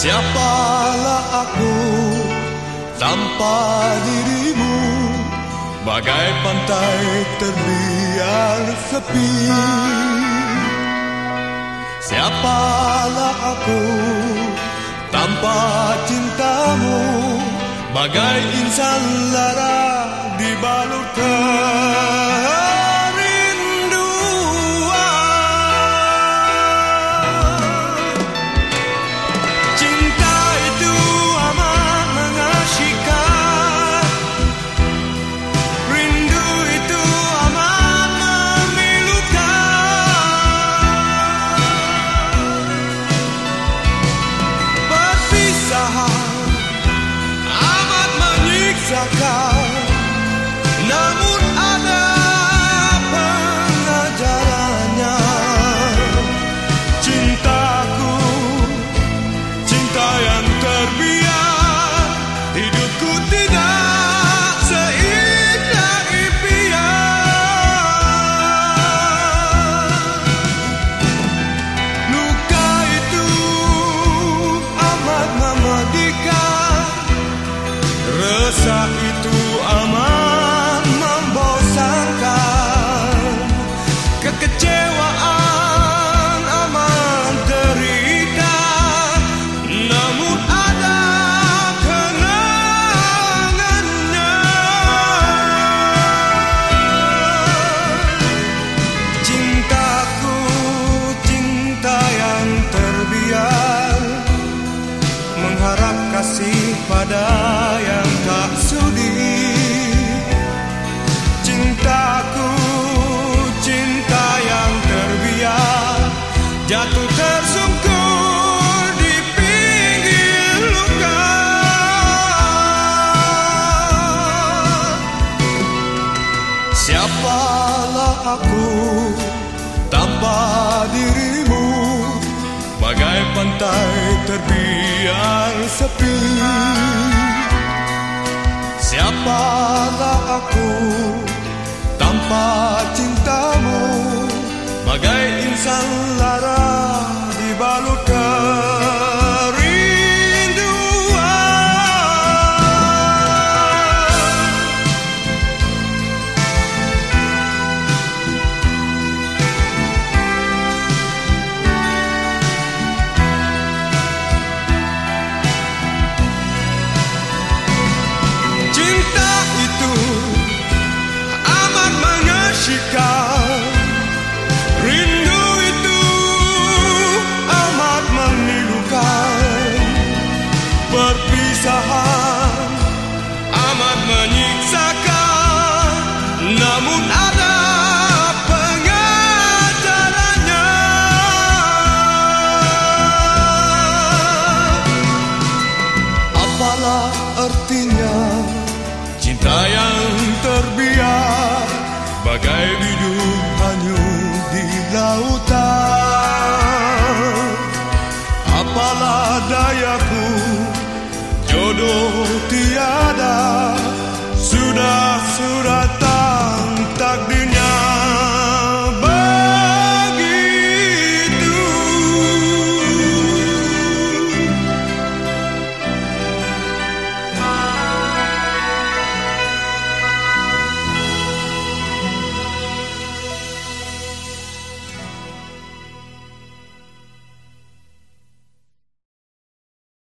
Siapalah aku tanpa dirimu, bagai pantai terbiar sepi. Siapalah aku tanpa cintamu, bagai insan lara dibalut namun ada pengajarannya. Cintaku, cinta yang terbiar, hidupku tidak seindah impian. Luka itu amat memedihkan, resah itu amat membosankan, kekecewaan amat derita, namun ada kenangannya. Cintaku, cinta yang terbiar, mengharap kasih pada yang tak sudi. Cintaku, cinta yang terbiar, jatuh tersungkur di pinggir luka. Siapalah aku tanpa dirimu, bagai pantai terbiar sepi. Siapalah aku tanpa cintamu, bagai insan lara dibalut rindu itu amat memilukan, perpisahan amat menyiksakan, namun ada pengajarannya. Apalah artinya cinta yang terbiar, bagai bidung hanyut di lautan.